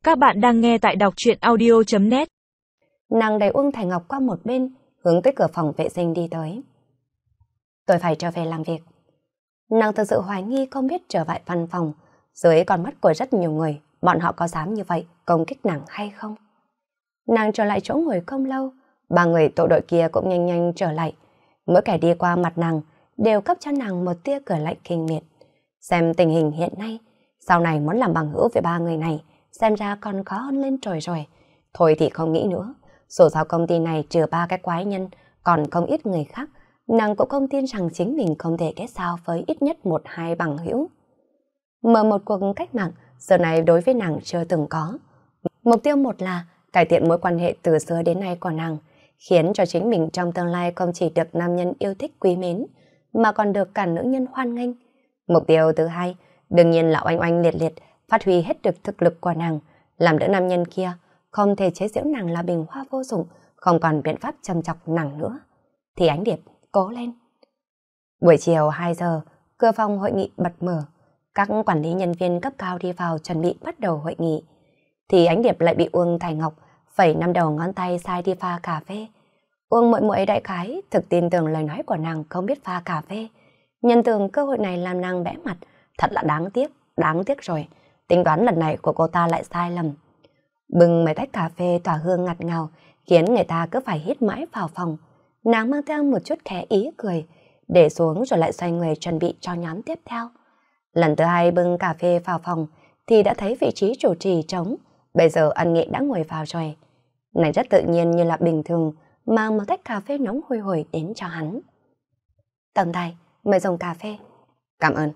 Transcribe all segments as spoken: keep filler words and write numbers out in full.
Các bạn đang nghe tại đọc truyện audio chấm net. Nàng đẩy Uông Thành Ngọc qua một bên, hướng tới cửa phòng vệ sinh đi tới. Tôi phải trở về làm việc. Nàng thực sự hoài nghi không biết trở lại văn phòng, dưới con mắt của rất nhiều người, bọn họ có dám như vậy công kích nàng hay không? Nàng trở lại chỗ ngồi không lâu, ba người tổ đội kia cũng nhanh nhanh trở lại. Mỗi kẻ đi qua mặt nàng đều cấp cho nàng một tia cười lạnh kinh miệt. Xem tình hình hiện nay, sau này muốn làm bằng hữu với ba người này, xem ra còn khó hơn lên trời rồi. Thôi thì không nghĩ nữa, dù sao công ty này trừ ba cái quái nhân, còn không ít người khác, nàng cũng không tin rằng chính mình không thể kết giao với ít nhất một hai bằng hữu. Mở một cuộc cách mạng, giờ này đối với nàng chưa từng có. Mục tiêu một là cải thiện mối quan hệ từ xưa đến nay của nàng, khiến cho chính mình trong tương lai không chỉ được nam nhân yêu thích quý mến, mà còn được cả nữ nhân hoan nghênh. Mục tiêu thứ hai, đương nhiên là oanh oanh liệt liệt, phát huy hết được thực lực của nàng, làm đỡ nam nhân kia không thể chế giễu nàng là bình hoa vô dụng, không còn biện pháp châm chọc nàng nữa. Thì Ánh Điệp, cố lên. Buổi chiều hai giờ, cửa phòng hội nghị bật mở. Các quản lý nhân viên cấp cao đi vào chuẩn bị bắt đầu hội nghị. Thì Ánh Điệp lại bị Uông Thành Ngọc phẩy năm đầu ngón tay sai đi pha cà phê. Uông muội muội đại khái thực tin tưởng lời nói của nàng không biết pha cà phê. Nhân tưởng cơ hội này làm nàng bẽ mặt, thật là đáng tiếc, đáng tiếc rồi. Tính toán lần này của cô ta lại sai lầm. Bưng mấy tách cà phê tỏa hương ngặt ngào, khiến người ta cứ phải hít mãi vào phòng. Nàng mang theo một chút khẽ ý cười, để xuống rồi lại xoay người chuẩn bị cho nhóm tiếp theo. Lần thứ hai bưng cà phê vào phòng, thì đã thấy vị trí chủ trì trống. Bây giờ Ân Nghị đã ngồi vào rồi. Này rất tự nhiên như là bình thường, mang một tách cà phê nóng hôi hổi đến cho hắn. Tổng tài, mời dùng cà phê. Cảm ơn.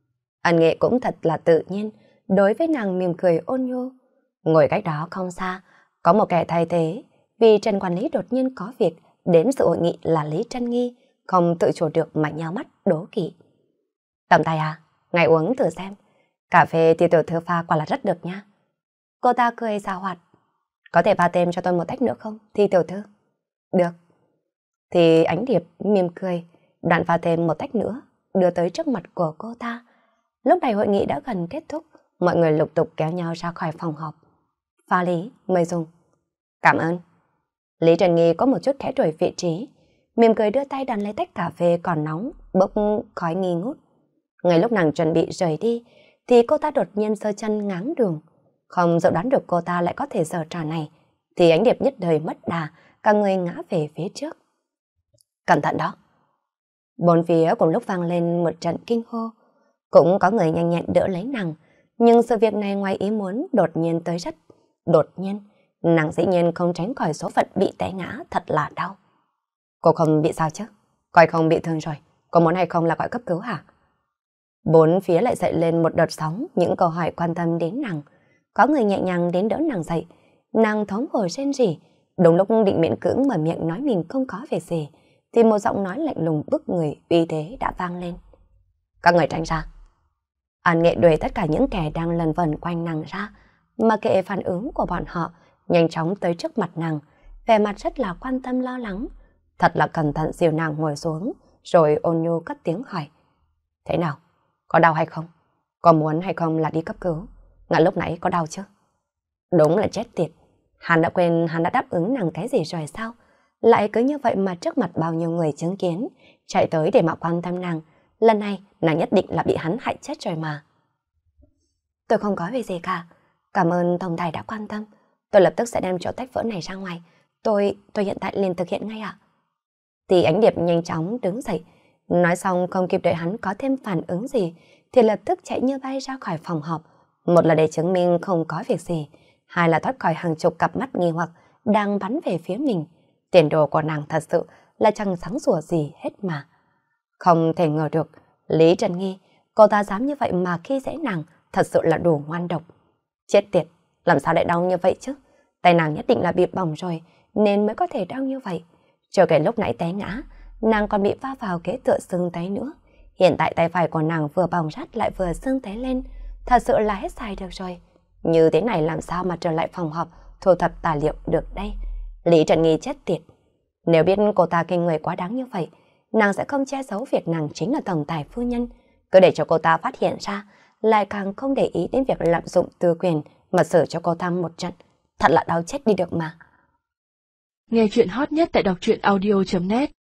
Ân Nghị cũng thật là tự nhiên, đối với nàng mỉm cười ôn nhu. Ngồi cách đó không xa, có một kẻ thay thế, vì Trần quản lý đột nhiên có việc, đến sự hội nghị là Lý Trân Nghi, không tự chủ được mà nhao mắt đố kỵ. Tổng tài à, ngài uống thử xem, cà phê thì tiểu thư pha quả là rất được nha. Cô ta cười giảo hoạt. Có thể pha thêm cho tôi một tách nữa không, Thi tiểu thư? Được. Thì Ánh Điệp mỉm cười, đoạn pha thêm một tách nữa, đưa tới trước mặt của cô ta. Lúc này hội nghị đã gần kết thúc, mọi người lục tục kéo nhau ra khỏi phòng họp. Pha Lý, mời dùng. Cảm ơn. Lý Trần Nghi có một chút khẽ đổi vị trí, mỉm cười đưa tay đàn lấy tách cà phê còn nóng, bốc khói nghi ngút. Ngay lúc nàng chuẩn bị rời đi, thì cô ta đột nhiên giơ chân ngáng đường. Không dự đoán được cô ta lại có thể giở trò này, thì Ánh Điệp nhất thời mất đà, cả người ngã về phía trước. Cẩn thận đó. Bốn phía cùng lúc vang lên một trận kinh hô. Cũng có người nhanh nhẹn đỡ lấy nàng, nhưng sự việc này ngoài ý muốn đột nhiên tới rất đột nhiên. Nàng dĩ nhiên không tránh khỏi số phận bị té ngã, thật là đau. Cô không bị sao chứ? Coi không bị thương rồi, có muốn hay không là gọi cấp cứu hả? Bốn phía lại dậy lên một đợt sóng, những câu hỏi quan tâm đến nàng. Có người nhẹ nhàng đến đỡ nàng dậy, nàng thống khổ rên rỉ. Đúng lúc định miễn cưỡng mở miệng nói mình không có việc gì, thì một giọng nói lạnh lùng bức người uy thế đã vang lên. Các người tránh ra. An Nghệ đuổi tất cả những kẻ đang lần vần quanh nàng ra, mà kệ phản ứng của bọn họ, nhanh chóng tới trước mặt nàng, vẻ mặt rất là quan tâm lo lắng. Thật là cẩn thận dìu nàng ngồi xuống, rồi ôn nhu cất tiếng hỏi. Thế nào? Có đau hay không? Có muốn hay không là đi cấp cứu? Ngã lúc nãy có đau chứ? Đúng là chết tiệt. Hắn đã quên hắn đã đáp ứng nàng cái gì rồi sao? Lại cứ như vậy mà trước mặt bao nhiêu người chứng kiến, chạy tới để mà quan tâm nàng. Lần này, nàng nhất định là bị hắn hại chết rồi mà. Tôi không có việc gì cả. Cảm ơn tổng tài đã quan tâm. Tôi lập tức sẽ đem chỗ tách vỡ này ra ngoài. Tôi, tôi hiện tại liền thực hiện ngay ạ. Thì Ánh Điệp nhanh chóng đứng dậy. Nói xong không kịp đợi hắn có thêm phản ứng gì, thì lập tức chạy như bay ra khỏi phòng họp. Một là để chứng minh không có việc gì, hai là thoát khỏi hàng chục cặp mắt nghi hoặc đang bắn về phía mình. Tiền đồ của nàng thật sự là chẳng sáng sủa gì hết mà. Không thể ngờ được, Lý Trần Nghi, cô ta dám như vậy mà khi dễ nàng, thật sự là đủ ngoan độc. Chết tiệt, làm sao lại đau như vậy chứ? Tay nàng nhất định là bị bỏng rồi, nên mới có thể đau như vậy. Chờ cái lúc nãy té ngã, nàng còn bị va vào kế tựa xương tay nữa. Hiện tại tay phải của nàng vừa bỏng rát lại vừa xương té lên, thật sự là hết xài được rồi. Như thế này làm sao mà trở lại phòng họp thu thập tài liệu được đây? Lý Trần Nghi chết tiệt. Nếu biết cô ta kinh người quá đáng như vậy, nàng sẽ không che giấu việc nàng chính là tổng tài phu nhân. Cứ để cho cô ta phát hiện ra, lại càng không để ý đến việc lạm dụng tư quyền mà xử cho cô ta một trận. Thật là đau chết đi được mà. Nghe chuyện hot nhất tại đọc truyện audio chấm net.